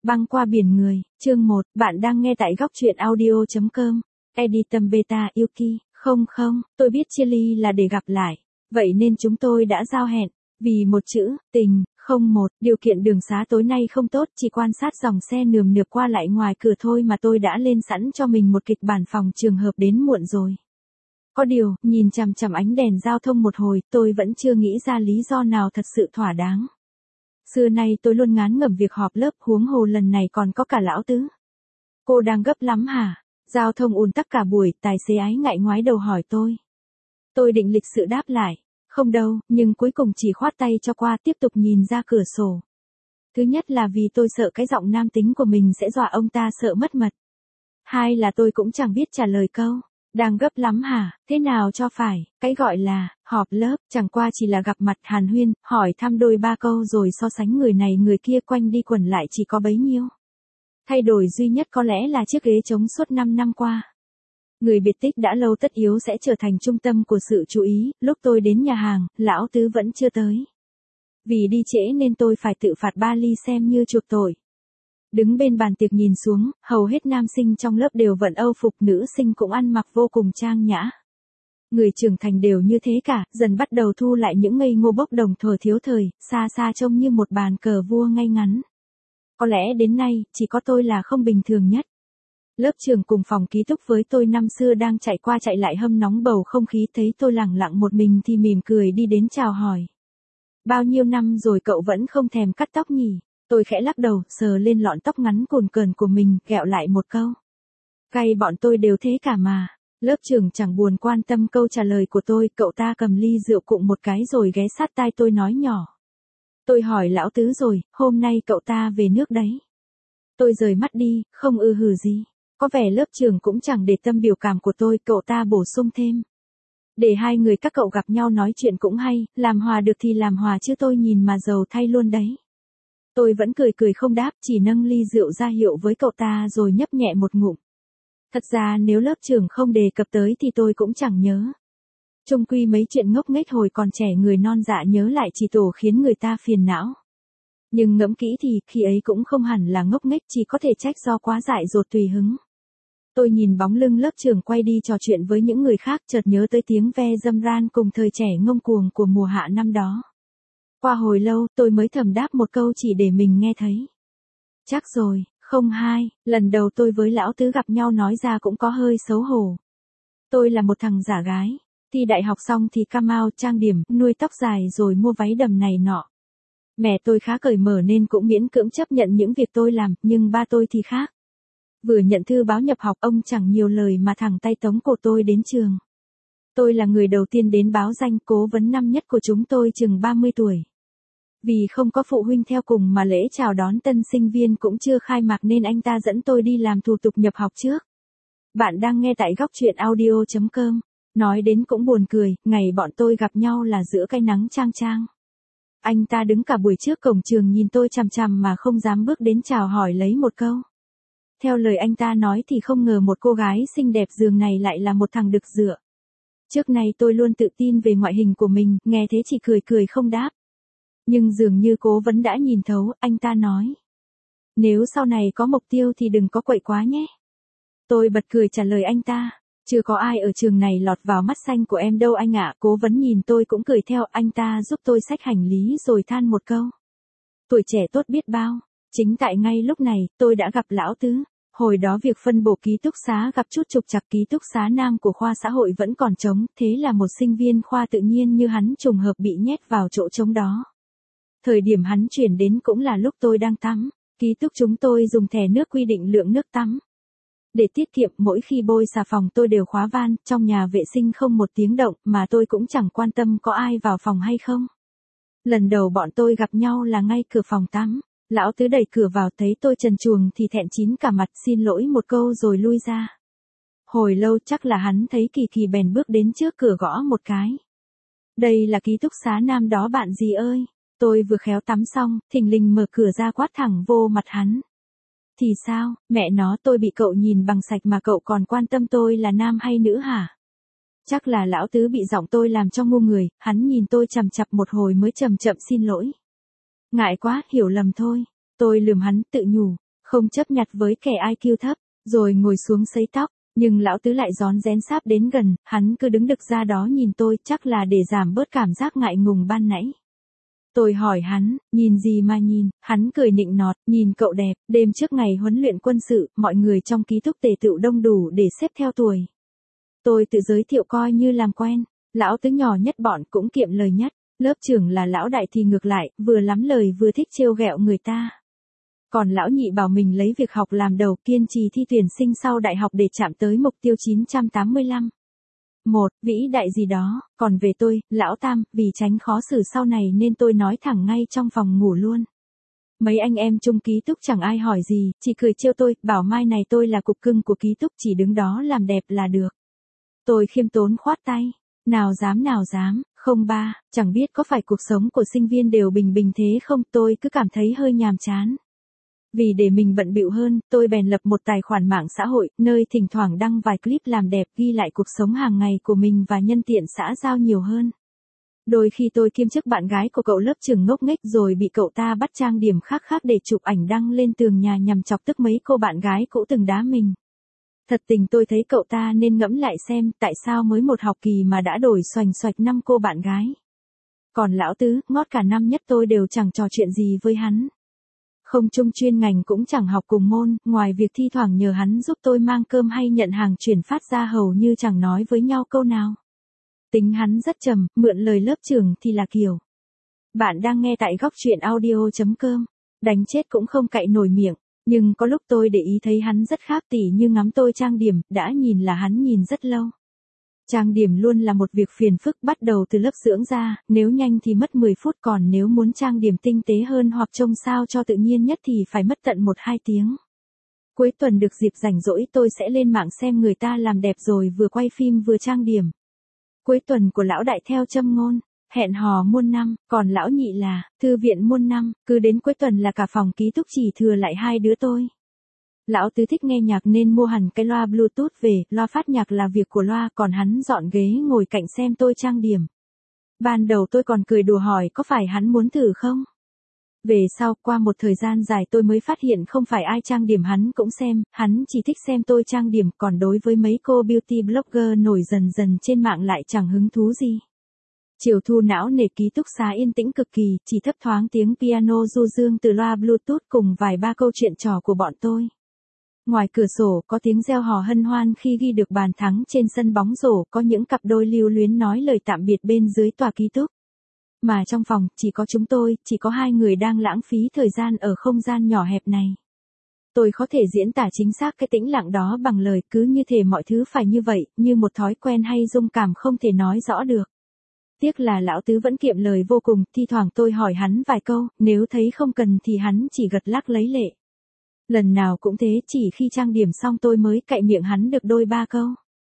Băng qua biển người, chương 1, bạn đang nghe tại góc truyện audio.com. Editum Beta Yuki, không, tôi biết chia ly là để gặp lại. Vậy nên chúng tôi đã giao hẹn. Vì một chữ, tình, không một, điều kiện đường xá tối nay không tốt, chỉ quan sát dòng xe nườm nượp qua lại ngoài cửa thôi mà tôi đã lên sẵn cho mình một kịch bản phòng trường hợp đến muộn rồi. Có điều, nhìn chằm chằm ánh đèn giao thông một hồi, tôi vẫn chưa nghĩ ra lý do nào thật sự thỏa đáng. Xưa nay tôi luôn ngán ngẩm việc họp lớp, huống hồ lần này còn có cả lão tứ. Cô đang gấp lắm hả? Giao thông ùn tắc cả buổi, tài xế ái ngại ngoái đầu hỏi tôi. Tôi định lịch sự đáp lại, không đâu, nhưng cuối cùng chỉ khoát tay cho qua, tiếp tục nhìn ra cửa sổ. Thứ nhất là vì tôi sợ cái giọng nam tính của mình sẽ dọa ông ta sợ mất mật. Hai là tôi cũng chẳng biết trả lời câu. Đang gấp lắm hả, thế nào cho phải, cái gọi là, họp lớp, chẳng qua chỉ là gặp mặt hàn huyên, hỏi thăm đôi ba câu rồi so sánh người này người kia quanh đi quẩn lại chỉ có bấy nhiêu. Thay đổi duy nhất có lẽ là chiếc ghế trống suốt 5 năm qua. Người biệt tích đã lâu tất yếu sẽ trở thành trung tâm của sự chú ý, lúc tôi đến nhà hàng, lão tứ vẫn chưa tới. Vì đi trễ nên tôi phải tự phạt 3 ly xem như chuộc tội. Đứng bên bàn tiệc nhìn xuống, hầu hết nam sinh trong lớp đều vận âu phục, nữ sinh cũng ăn mặc vô cùng trang nhã. Người trưởng thành đều như thế cả, dần bắt đầu thu lại những ngây ngô bốc đồng thuở thiếu thời, xa xa trông như một bàn cờ vua ngay ngắn. Có lẽ đến nay, chỉ có tôi là không bình thường nhất. Lớp trưởng cùng phòng ký túc với tôi năm xưa đang chạy qua chạy lại hâm nóng bầu không khí, thấy tôi lẳng lặng một mình thì mỉm cười đi đến chào hỏi. Bao nhiêu năm rồi cậu vẫn không thèm cắt tóc nhỉ? Tôi khẽ lắc đầu, sờ lên lọn tóc ngắn cồn cờn của mình, ghẹo lại một câu. Gay bọn tôi đều thế cả mà. Lớp trưởng chẳng buồn quan tâm câu trả lời của tôi, cậu ta cầm ly rượu cụng một cái rồi ghé sát tai tôi nói nhỏ. Tôi hỏi lão tứ rồi, hôm nay cậu ta về nước đấy. Tôi rời mắt đi, không hử gì. Có vẻ lớp trưởng cũng chẳng để tâm biểu cảm của tôi, cậu ta bổ sung thêm. Để hai người các cậu gặp nhau nói chuyện cũng hay, làm hòa được thì làm hòa chứ tôi nhìn mà giàu thay luôn đấy. Tôi vẫn cười không đáp, chỉ nâng ly rượu ra hiệu với cậu ta rồi nhấp nhẹ một ngụm. Thật ra nếu lớp trưởng không đề cập tới thì tôi cũng chẳng nhớ. Chung quy mấy chuyện ngốc nghếch hồi còn trẻ người non dạ nhớ lại chỉ tổ khiến người ta phiền não. Nhưng ngẫm kỹ thì khi ấy cũng không hẳn là ngốc nghếch, chỉ có thể trách do quá dại dột tùy hứng. Tôi nhìn bóng lưng lớp trưởng quay đi trò chuyện với những người khác, chợt nhớ tới tiếng ve râm ran cùng thời trẻ ngông cuồng của mùa hạ năm đó. Qua hồi lâu, tôi mới thầm đáp một câu chỉ để mình nghe thấy. Chắc rồi, không hai, lần đầu tôi với lão tứ gặp nhau nói ra cũng có hơi xấu hổ. Tôi là một thằng giả gái, thi đại học xong thì cam ao, trang điểm, nuôi tóc dài rồi mua váy đầm này nọ. Mẹ tôi khá cởi mở nên cũng miễn cưỡng chấp nhận những việc tôi làm, nhưng ba tôi thì khác. Vừa nhận thư báo nhập học, ông chẳng nhiều lời mà thẳng tay tống cổ tôi đến trường. Tôi là người đầu tiên đến báo danh, cố vấn năm nhất của chúng tôi chừng 30 tuổi. Vì không có phụ huynh theo cùng mà lễ chào đón tân sinh viên cũng chưa khai mạc nên anh ta dẫn tôi đi làm thủ tục nhập học trước. Bạn đang nghe tại góc truyện audio.com. Nói đến cũng buồn cười, ngày bọn tôi gặp nhau là giữa cái nắng chang chang. Anh ta đứng cả buổi trước cổng trường nhìn tôi chằm chằm mà không dám bước đến chào hỏi lấy một câu. Theo lời anh ta nói thì không ngờ một cô gái xinh đẹp giường này lại là một thằng đực dựa. Trước này tôi luôn tự tin về ngoại hình của mình, nghe thế chỉ cười không đáp. Nhưng dường như cố vấn đã nhìn thấu, anh ta nói. Nếu sau này có mục tiêu thì đừng có quậy quá nhé. Tôi bật cười trả lời anh ta. Chưa có ai ở trường này lọt vào mắt xanh của em đâu anh ạ. Cố vấn nhìn tôi cũng cười theo, anh ta giúp tôi xách hành lý rồi than một câu. Tuổi trẻ tốt biết bao. Chính tại ngay lúc này, tôi đã gặp lão tứ. Hồi đó việc phân bổ ký túc xá gặp chút trục trặc, ký túc xá nam của khoa xã hội vẫn còn trống, thế là một sinh viên khoa tự nhiên như hắn trùng hợp bị nhét vào chỗ trống đó. Thời điểm hắn chuyển đến cũng là lúc tôi đang tắm, ký túc chúng tôi dùng thẻ nước quy định lượng nước tắm. Để tiết kiệm, mỗi khi bôi xà phòng tôi đều khóa van, trong nhà vệ sinh không một tiếng động mà tôi cũng chẳng quan tâm có ai vào phòng hay không. Lần đầu bọn tôi gặp nhau là ngay cửa phòng tắm. Lão tứ đẩy cửa vào thấy tôi trần truồng thì thẹn chín cả mặt, xin lỗi một câu rồi lui ra. Hồi lâu chắc là hắn thấy kỳ bèn bước đến trước cửa gõ một cái. Đây là ký túc xá nam đó bạn gì ơi. Tôi vừa khéo tắm xong, thình lình mở cửa ra quát thẳng vô mặt hắn. Thì sao, mẹ nó, tôi bị cậu nhìn bằng sạch mà cậu còn quan tâm tôi là nam hay nữ hả? Chắc là lão tứ bị giọng tôi làm cho ngu người, hắn nhìn tôi chằm chặp một hồi mới chậm chậm xin lỗi. Ngại quá, hiểu lầm thôi. Tôi lườm hắn tự nhủ, không chấp nhặt với kẻ IQ thấp, rồi ngồi xuống sấy tóc. Nhưng lão tứ lại rón rén sáp đến gần, hắn cứ đứng đực ra đó nhìn tôi, chắc là để giảm bớt cảm giác ngại ngùng ban nãy. Tôi hỏi hắn, nhìn gì mà nhìn, hắn cười nịnh nọt, nhìn cậu đẹp, đêm trước ngày huấn luyện quân sự, mọi người trong ký túc tề tựu đông đủ để xếp theo tuổi. Tôi tự giới thiệu coi như làm quen, lão tứ nhỏ nhất bọn cũng kiệm lời nhất, lớp trưởng là lão đại thì ngược lại, vừa lắm lời vừa thích trêu ghẹo người ta. Còn lão nhị bảo mình lấy việc học làm đầu, kiên trì thi tuyển sinh sau đại học để chạm tới mục tiêu 985. Vĩ đại gì đó, còn về tôi, lão tam, vì tránh khó xử sau này nên tôi nói thẳng ngay trong phòng ngủ luôn. Mấy anh em chung ký túc chẳng ai hỏi gì, chỉ cười trêu tôi, bảo mai này tôi là cục cưng của ký túc, chỉ đứng đó làm đẹp là được. Tôi khiêm tốn khoát tay, nào dám, không ba, chẳng biết có phải cuộc sống của sinh viên đều bình bình thế không, tôi cứ cảm thấy hơi nhàm chán. Vì để mình bận bịu hơn, tôi bèn lập một tài khoản mạng xã hội, nơi thỉnh thoảng đăng vài clip làm đẹp ghi lại cuộc sống hàng ngày của mình và nhân tiện xã giao nhiều hơn. Đôi khi tôi kiêm chức bạn gái của cậu lớp trưởng ngốc nghếch rồi bị cậu ta bắt trang điểm khác để chụp ảnh đăng lên tường nhà nhằm chọc tức mấy cô bạn gái cũ từng đá mình. Thật tình tôi thấy cậu ta nên ngẫm lại xem tại sao mới một học kỳ mà đã đổi xoành xoạch 5 cô bạn gái. Còn lão tứ, ngót cả năm nhất tôi đều chẳng trò chuyện gì với hắn. Không chung chuyên ngành cũng chẳng học cùng môn, ngoài việc thi thoảng nhờ hắn giúp tôi mang cơm hay nhận hàng chuyển phát ra hầu như chẳng nói với nhau câu nào. Tính hắn rất trầm, mượn lời lớp trưởng thì là kiểu. Bạn đang nghe tại góc truyện audio.com, đánh chết cũng không cạy nổi miệng, nhưng có lúc tôi để ý thấy hắn rất khác, tỉ như ngắm tôi trang điểm, đã nhìn là hắn nhìn rất lâu. Trang điểm luôn là một việc phiền phức, bắt đầu từ lớp dưỡng da, nếu nhanh thì mất 10 phút, còn nếu muốn trang điểm tinh tế hơn hoặc trông sao cho tự nhiên nhất thì phải mất tận 1-2 tiếng. Cuối tuần được dịp rảnh rỗi tôi sẽ lên mạng xem người ta làm đẹp rồi vừa quay phim vừa trang điểm. Cuối tuần của lão đại theo châm ngôn, hẹn hò muôn năm, còn lão nhị là, thư viện muôn năm, cứ đến cuối tuần là cả phòng ký túc chỉ thừa lại hai đứa tôi. Lão tứ thích nghe nhạc nên mua hẳn cái loa Bluetooth về, loa phát nhạc là việc của loa, còn hắn dọn ghế ngồi cạnh xem tôi trang điểm. Ban đầu tôi còn cười đùa hỏi có phải hắn muốn thử không? Về sau, qua một thời gian dài tôi mới phát hiện không phải ai trang điểm hắn cũng xem, hắn chỉ thích xem tôi trang điểm, còn đối với mấy cô beauty blogger nổi dần dần trên mạng lại chẳng hứng thú gì. Chiều thu não nề ký túc xá yên tĩnh cực kỳ, chỉ thấp thoáng tiếng piano du dương từ loa Bluetooth cùng vài ba câu chuyện trò của bọn tôi. Ngoài cửa sổ có tiếng reo hò hân hoan khi ghi được bàn thắng trên sân bóng rổ, có những cặp đôi lưu luyến nói lời tạm biệt bên dưới tòa ký túc. Mà trong phòng, chỉ có chúng tôi, chỉ có hai người đang lãng phí thời gian ở không gian nhỏ hẹp này. Tôi có thể diễn tả chính xác cái tĩnh lặng đó bằng lời, cứ như thể mọi thứ phải như vậy, như một thói quen hay dung cảm không thể nói rõ được. Tiếc là lão tứ vẫn kiệm lời vô cùng, thi thoảng tôi hỏi hắn vài câu, nếu thấy không cần thì hắn chỉ gật lắc lấy lệ. Lần nào cũng thế, chỉ khi trang điểm xong tôi mới cạy miệng hắn được đôi ba câu.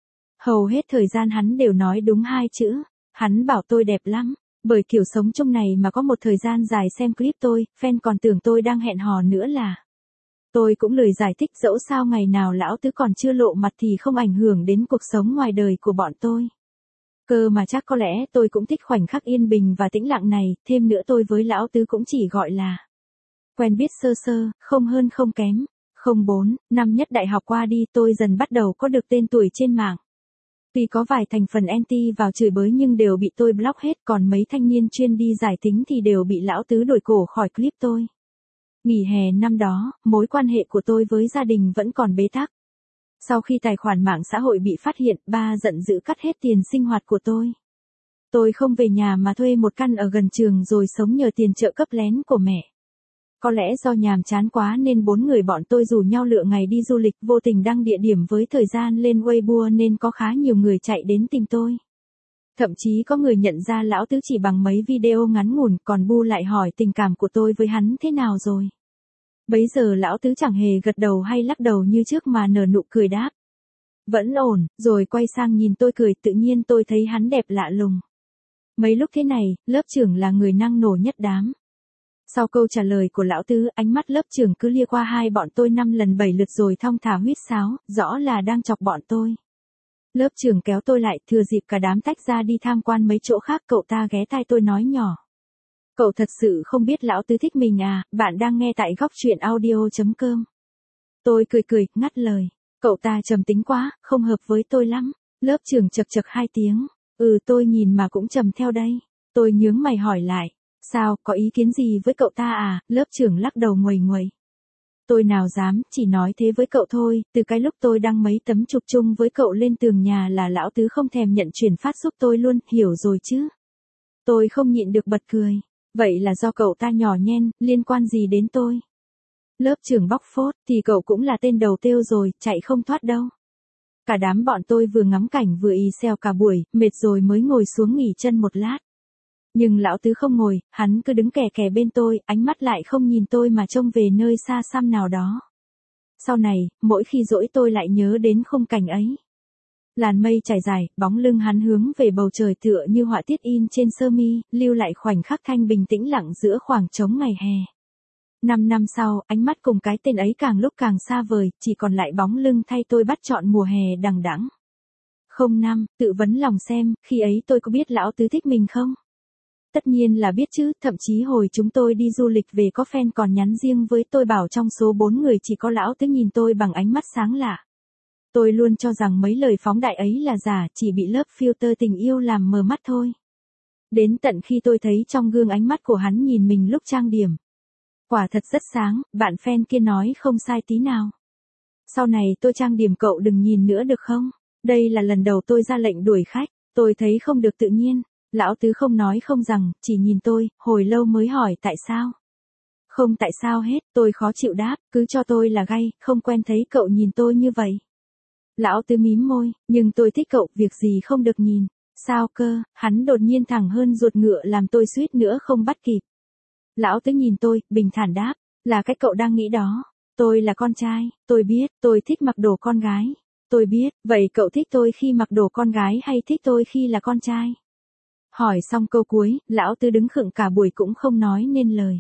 Hầu hết thời gian hắn đều nói đúng hai chữ, hắn bảo tôi đẹp lắm. Bởi kiểu sống chung này mà có một thời gian dài xem clip tôi, fan còn tưởng tôi đang hẹn hò nữa là. Tôi cũng lười giải thích, dẫu sao ngày nào lão tứ còn chưa lộ mặt thì không ảnh hưởng đến cuộc sống ngoài đời của bọn tôi. Cơ mà chắc có lẽ tôi cũng thích khoảnh khắc yên bình và tĩnh lặng này, thêm nữa tôi với lão tứ cũng chỉ gọi là quen biết sơ sơ, không hơn không kém. 04, năm nhất đại học qua đi tôi dần bắt đầu có được tên tuổi trên mạng. Tuy có vài thành phần anti vào chửi bới nhưng đều bị tôi block hết, còn mấy thanh niên chuyên đi giải tính thì đều bị lão tứ đổi cổ khỏi clip tôi. Nghỉ hè năm đó, mối quan hệ của tôi với gia đình vẫn còn bế tắc. Sau khi tài khoản mạng xã hội bị phát hiện, ba giận dữ cắt hết tiền sinh hoạt của tôi. Tôi không về nhà mà thuê một căn ở gần trường rồi sống nhờ tiền trợ cấp lén của mẹ. Có lẽ do nhàm chán quá nên 4 người bọn tôi rủ nhau lựa ngày đi du lịch, vô tình đăng địa điểm với thời gian lên Weibo nên có khá nhiều người chạy đến tìm tôi. Thậm chí có người nhận ra lão tứ chỉ bằng mấy video ngắn ngủn, còn bu lại hỏi tình cảm của tôi với hắn thế nào rồi. Bấy giờ lão tứ chẳng hề gật đầu hay lắc đầu như trước mà nở nụ cười đáp. Vẫn ổn, rồi quay sang nhìn tôi cười, tự nhiên tôi thấy hắn đẹp lạ lùng. Mấy lúc thế này, lớp trưởng là người năng nổ nhất đám. Sau câu trả lời của lão tứ, ánh mắt lớp trưởng cứ lia qua hai bọn tôi 5 lần 7 lượt rồi thong thả huýt sáo, rõ là đang chọc bọn tôi. Lớp trưởng kéo tôi lại, thừa dịp cả đám tách ra đi tham quan mấy chỗ khác, cậu ta ghé tai tôi nói nhỏ. Cậu thật sự không biết lão tứ thích mình à, bạn đang nghe tại góc truyện audio.com. Tôi cười cười, ngắt lời. Cậu ta trầm tính quá, không hợp với tôi lắm. Lớp trưởng chậc chậc 2 tiếng. Tôi nhìn mà cũng trầm theo đây. Tôi nhướng mày hỏi lại. Sao, có ý kiến gì với cậu ta à? Lớp trưởng lắc đầu nguầy nguầy. Tôi nào dám, chỉ nói thế với cậu thôi, từ cái lúc tôi đăng mấy tấm chụp chung với cậu lên tường nhà là lão tứ không thèm nhận chuyển phát giúp tôi luôn, hiểu rồi chứ? Tôi không nhịn được bật cười. Vậy là do cậu ta nhỏ nhen, liên quan gì đến tôi? Lớp trưởng bóc phốt, thì cậu cũng là tên đầu têu rồi, chạy không thoát đâu. Cả đám bọn tôi vừa ngắm cảnh vừa ì xèo cả buổi, mệt rồi mới ngồi xuống nghỉ chân một lát. Nhưng lão tứ không ngồi, hắn cứ đứng kè kè bên tôi, ánh mắt lại không nhìn tôi mà trông về nơi xa xăm nào đó. Sau này, mỗi khi dỗi tôi lại nhớ đến khung cảnh ấy. Làn mây trải dài, bóng lưng hắn hướng về bầu trời tựa như họa tiết in trên sơ mi, lưu lại khoảnh khắc thanh bình tĩnh lặng giữa khoảng trống ngày hè. 5 năm sau, ánh mắt cùng cái tên ấy càng lúc càng xa vời, chỉ còn lại bóng lưng thay tôi bắt chọn mùa hè đằng đẵng. 05, tự vấn lòng xem, khi ấy tôi có biết lão tứ thích mình không? Tất nhiên là biết chứ, thậm chí hồi chúng tôi đi du lịch về có fan còn nhắn riêng với tôi bảo trong số 4 người chỉ có lão tứ nhìn tôi bằng ánh mắt sáng lạ. Tôi luôn cho rằng mấy lời phóng đại ấy là giả, chỉ bị lớp filter tình yêu làm mờ mắt thôi. Đến tận khi tôi thấy trong gương ánh mắt của hắn nhìn mình lúc trang điểm. Quả thật rất sáng, bạn fan kia nói không sai tí nào. Sau này tôi trang điểm cậu đừng nhìn nữa được không? Đây là lần đầu tôi ra lệnh đuổi khách, tôi thấy không được tự nhiên. Lão tứ không nói không rằng, chỉ nhìn tôi, hồi lâu mới hỏi tại sao. Không tại sao hết, tôi khó chịu đáp, cứ cho tôi là gay, không quen thấy cậu nhìn tôi như vậy. Lão tứ mím môi, nhưng tôi thích cậu, việc gì không được nhìn. Sao cơ, hắn đột nhiên thẳng hơn ruột ngựa làm tôi suýt nữa không bắt kịp. Lão tứ nhìn tôi, bình thản đáp, là cái cậu đang nghĩ đó. Tôi là con trai, tôi biết, tôi thích mặc đồ con gái. Tôi biết, vậy cậu thích tôi khi mặc đồ con gái hay thích tôi khi là con trai? Hỏi xong câu cuối, lão tứ đứng khựng cả buổi cũng không nói nên lời.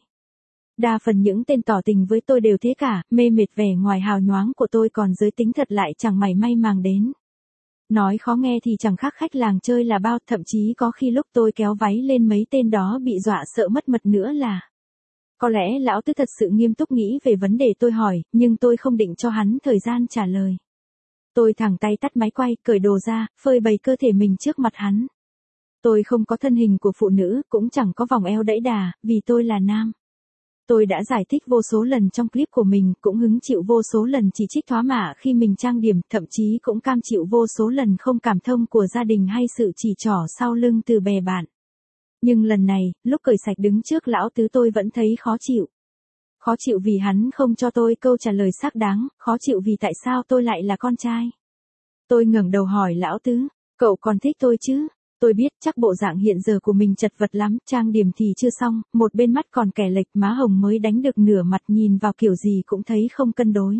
Đa phần những tên tỏ tình với tôi đều thế cả, mê mệt vẻ ngoài hào nhoáng của tôi còn giới tính thật lại chẳng mảy may màng đến. Nói khó nghe thì chẳng khác khách làng chơi là bao, thậm chí có khi lúc tôi kéo váy lên mấy tên đó bị dọa sợ mất mật nữa là. Có lẽ lão tứ thật sự nghiêm túc nghĩ về vấn đề tôi hỏi, nhưng tôi không định cho hắn thời gian trả lời. Tôi thẳng tay tắt máy quay, cởi đồ ra, phơi bày cơ thể mình trước mặt hắn. Tôi không có thân hình của phụ nữ, cũng chẳng có vòng eo đẫy đà, vì tôi là nam. Tôi đã giải thích vô số lần trong clip của mình, cũng hứng chịu vô số lần chỉ trích thoá mạ khi mình trang điểm, thậm chí cũng cam chịu vô số lần không cảm thông của gia đình hay sự chỉ trỏ sau lưng từ bè bạn. Nhưng lần này, lúc cởi sạch đứng trước lão tứ tôi vẫn thấy khó chịu. Khó chịu vì hắn không cho tôi câu trả lời xác đáng, khó chịu vì tại sao tôi lại là con trai. Tôi ngẩng đầu hỏi lão tứ, cậu còn thích tôi chứ? Tôi biết chắc bộ dạng hiện giờ của mình chật vật lắm, trang điểm thì chưa xong, một bên mắt còn kẻ lệch, má hồng mới đánh được nửa mặt, nhìn vào kiểu gì cũng thấy không cân đối.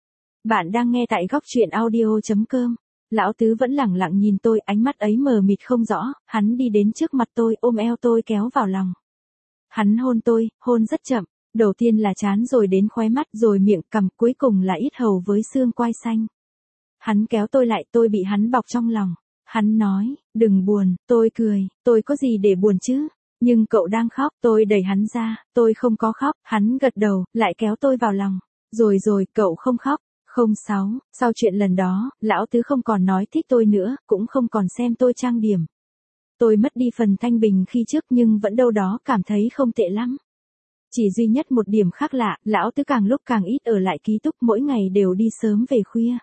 Bạn đang nghe tại góc truyện audio.com. Lão tứ vẫn lẳng lặng nhìn tôi, ánh mắt ấy mờ mịt không rõ, hắn đi đến trước mặt tôi, ôm eo tôi kéo vào lòng. Hắn hôn tôi, hôn rất chậm, đầu tiên là trán rồi đến khóe mắt rồi miệng cằm, cuối cùng là yết hầu với xương quai xanh. Hắn kéo tôi lại, tôi bị hắn bọc trong lòng. Hắn nói, đừng buồn, tôi cười, tôi có gì để buồn chứ? Nhưng cậu đang khóc, tôi đẩy hắn ra, tôi không có khóc, hắn gật đầu, lại kéo tôi vào lòng. Rồi, cậu không khóc. 06, sau chuyện lần đó, lão tứ không còn nói thích tôi nữa, cũng không còn xem tôi trang điểm. Tôi mất đi phần thanh bình khi trước nhưng vẫn đâu đó cảm thấy không tệ lắm. Chỉ duy nhất một điểm khác lạ, lão tứ càng lúc càng ít ở lại ký túc, mỗi ngày đều đi sớm về khuya.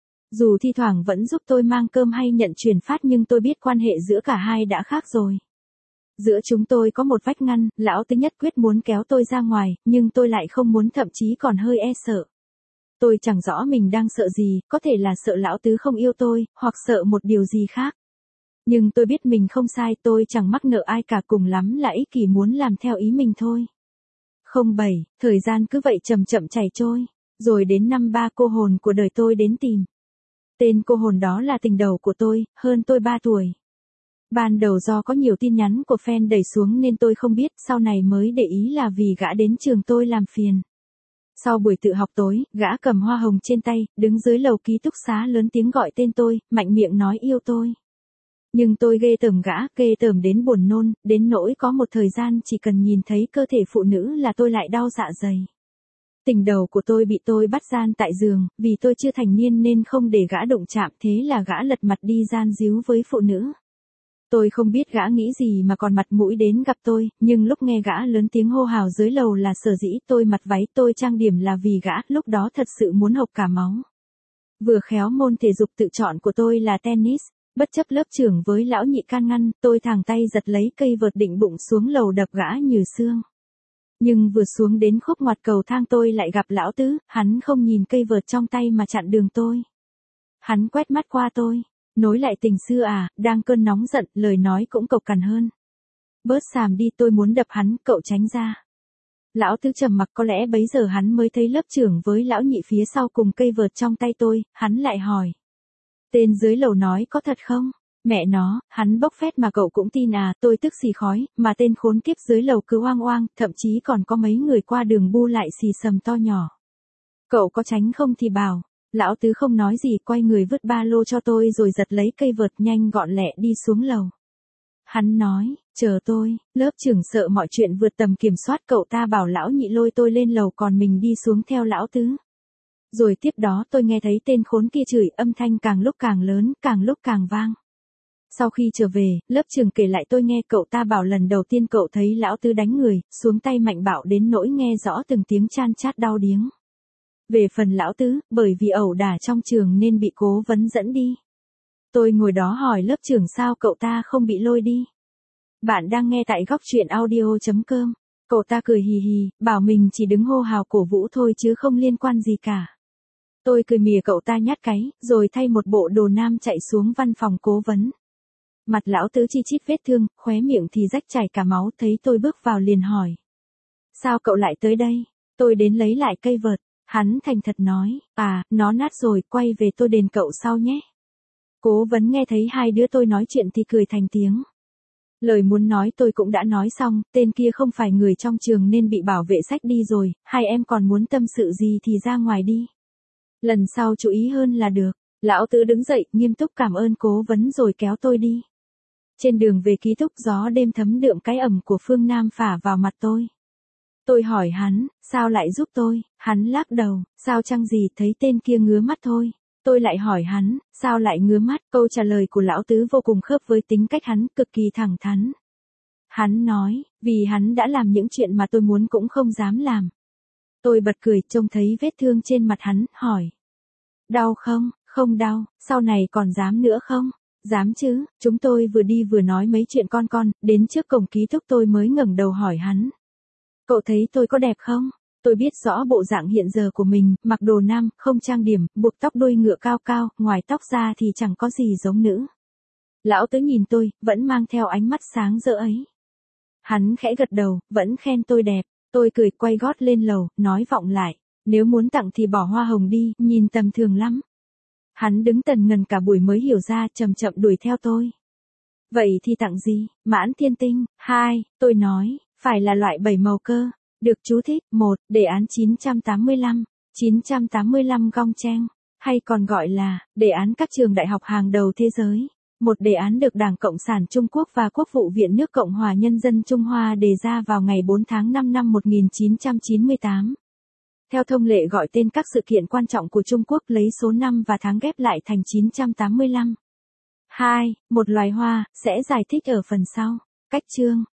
Dù thi thoảng vẫn giúp tôi mang cơm hay nhận truyền phát nhưng tôi biết quan hệ giữa cả hai đã khác rồi. Giữa chúng tôi có một vách ngăn, lão tứ nhất quyết muốn kéo tôi ra ngoài, nhưng tôi lại không muốn, thậm chí còn hơi e sợ. Tôi chẳng rõ mình đang sợ gì, có thể là sợ lão tứ không yêu tôi, hoặc sợ một điều gì khác. Nhưng tôi biết mình không sai, tôi chẳng mắc nợ ai cả, cùng lắm là ích kỷ muốn làm theo ý mình thôi. 07, thời gian cứ vậy chậm chậm chảy trôi, rồi đến năm 3 cô hồn của đời tôi đến tìm. Tên cô hồn đó là tình đầu của tôi, hơn tôi 3 tuổi. Ban đầu do có nhiều tin nhắn của fan đẩy xuống nên tôi không biết, sau này mới để ý là vì gã đến trường tôi làm phiền. Sau buổi tự học tối, gã cầm hoa hồng trên tay, đứng dưới lầu ký túc xá lớn tiếng gọi tên tôi, mạnh miệng nói yêu tôi. Nhưng tôi ghê tởm gã, ghê tởm đến buồn nôn, đến nỗi có một thời gian chỉ cần nhìn thấy cơ thể phụ nữ là tôi lại đau dạ dày. Tình đầu của tôi bị tôi bắt gian tại giường, vì tôi chưa thành niên nên không để gã đụng chạm, thế là gã lật mặt đi gian díu với phụ nữ. Tôi không biết gã nghĩ gì mà còn mặt mũi đến gặp tôi, nhưng lúc nghe gã lớn tiếng hô hào dưới lầu là sở dĩ tôi mặc váy tôi trang điểm là vì gã, lúc đó thật sự muốn hộc cả máu. Vừa khéo môn thể dục tự chọn của tôi là tennis, bất chấp lớp trưởng với lão nhị can ngăn, tôi thẳng tay giật lấy cây vợt định bụng xuống lầu đập gã như xương. Nhưng vừa xuống đến khúc ngoặt cầu thang tôi lại gặp lão tứ, hắn không nhìn cây vợt trong tay mà chặn đường tôi. Hắn quét mắt qua tôi, nối lại tình xưa à, đang cơn nóng giận, lời nói cũng cộc cằn hơn. Bớt xàm đi, tôi muốn đập hắn, cậu tránh ra. Lão tứ trầm mặc, có lẽ bấy giờ hắn mới thấy lớp trưởng với lão nhị phía sau cùng cây vợt trong tay tôi, hắn lại hỏi. Tên dưới lầu nói có thật không? Mẹ nó, hắn bốc phét mà cậu cũng tin à, tôi tức xì khói, mà tên khốn kiếp dưới lầu cứ oang oang, thậm chí còn có mấy người qua đường bu lại xì sầm to nhỏ. Cậu có tránh không thì bảo. Lão tứ không nói gì, quay người vứt ba lô cho tôi rồi giật lấy cây vợt nhanh gọn lẹ đi xuống lầu. Hắn nói, chờ tôi, lớp trưởng sợ mọi chuyện vượt tầm kiểm soát, cậu ta bảo lão nhị lôi tôi lên lầu còn mình đi xuống theo lão tứ. Rồi tiếp đó tôi nghe thấy tên khốn kia chửi, âm thanh càng lúc càng lớn, càng lúc càng vang. Sau khi trở về, lớp trưởng kể lại tôi nghe cậu ta bảo lần đầu tiên cậu thấy lão tứ đánh người, xuống tay mạnh bạo đến nỗi nghe rõ từng tiếng chan chát đau điếng. Về phần lão tứ, bởi vì ẩu đả trong trường nên bị cố vấn dẫn đi. Tôi ngồi đó hỏi lớp trưởng sao cậu ta không bị lôi đi. Bạn đang nghe tại góc truyện audio.com. Cậu ta cười hì hì, bảo mình chỉ đứng hô hào cổ vũ thôi chứ không liên quan gì cả. Tôi cười mỉa cậu ta nhát cái, rồi thay một bộ đồ nam chạy xuống văn phòng cố vấn. Mặt lão tứ chi chít vết thương, khóe miệng thì rách chảy cả máu, thấy tôi bước vào liền hỏi. Sao cậu lại tới đây? Tôi đến lấy lại cây vợt. Hắn thành thật nói, nó nát rồi, quay về tôi đền cậu sau nhé. Cố vấn nghe thấy hai đứa tôi nói chuyện thì cười thành tiếng. Lời muốn nói tôi cũng đã nói xong, tên kia không phải người trong trường nên bị bảo vệ xách đi rồi, hai em còn muốn tâm sự gì thì ra ngoài đi. Lần sau chú ý hơn là được. Lão tứ đứng dậy, nghiêm túc cảm ơn cố vấn rồi kéo tôi đi. Trên đường về ký túc, gió đêm thấm đượm cái ẩm của phương Nam phả vào mặt tôi. Tôi hỏi hắn, sao lại giúp tôi? Hắn lắc đầu, sao chăng gì, thấy tên kia ngứa mắt thôi. Tôi lại hỏi hắn, sao lại ngứa mắt? Câu trả lời của lão tứ vô cùng khớp với tính cách hắn, cực kỳ thẳng thắn. Hắn nói, vì hắn đã làm những chuyện mà tôi muốn cũng không dám làm. Tôi bật cười, trông thấy vết thương trên mặt hắn, hỏi. Đau không? Không đau, sau này còn dám nữa không? Dám chứ, chúng tôi vừa đi vừa nói mấy chuyện con, đến trước cổng ký túc tôi mới ngẩng đầu hỏi hắn. Cậu thấy tôi có đẹp không? Tôi biết rõ bộ dạng hiện giờ của mình, mặc đồ nam, không trang điểm, buộc tóc đuôi ngựa cao cao, ngoài tóc ra thì chẳng có gì giống nữ. Lão tứ nhìn tôi, vẫn mang theo ánh mắt sáng rỡ ấy. Hắn khẽ gật đầu, vẫn khen tôi đẹp. Tôi cười quay gót lên lầu, nói vọng lại. Nếu muốn tặng thì bỏ hoa hồng đi, nhìn tầm thường lắm. Hắn đứng tần ngần cả buổi mới hiểu ra, chậm chậm đuổi theo tôi. Vậy thì tặng gì? Mãn thiên tinh. 2, tôi nói, phải là loại 7 màu cơ. Được chú thích. 1, đề án 985. 985 gong cheng, hay còn gọi là đề án các trường đại học hàng đầu thế giới. Một đề án được Đảng Cộng sản Trung Quốc và Quốc vụ viện nước Cộng hòa Nhân dân Trung Hoa đề ra vào ngày 4 tháng 5 năm 1998. Theo thông lệ gọi tên các sự kiện quan trọng của Trung Quốc lấy số năm và tháng ghép lại thành 985. 2. Một loài hoa, sẽ giải thích ở phần sau. Cách chương.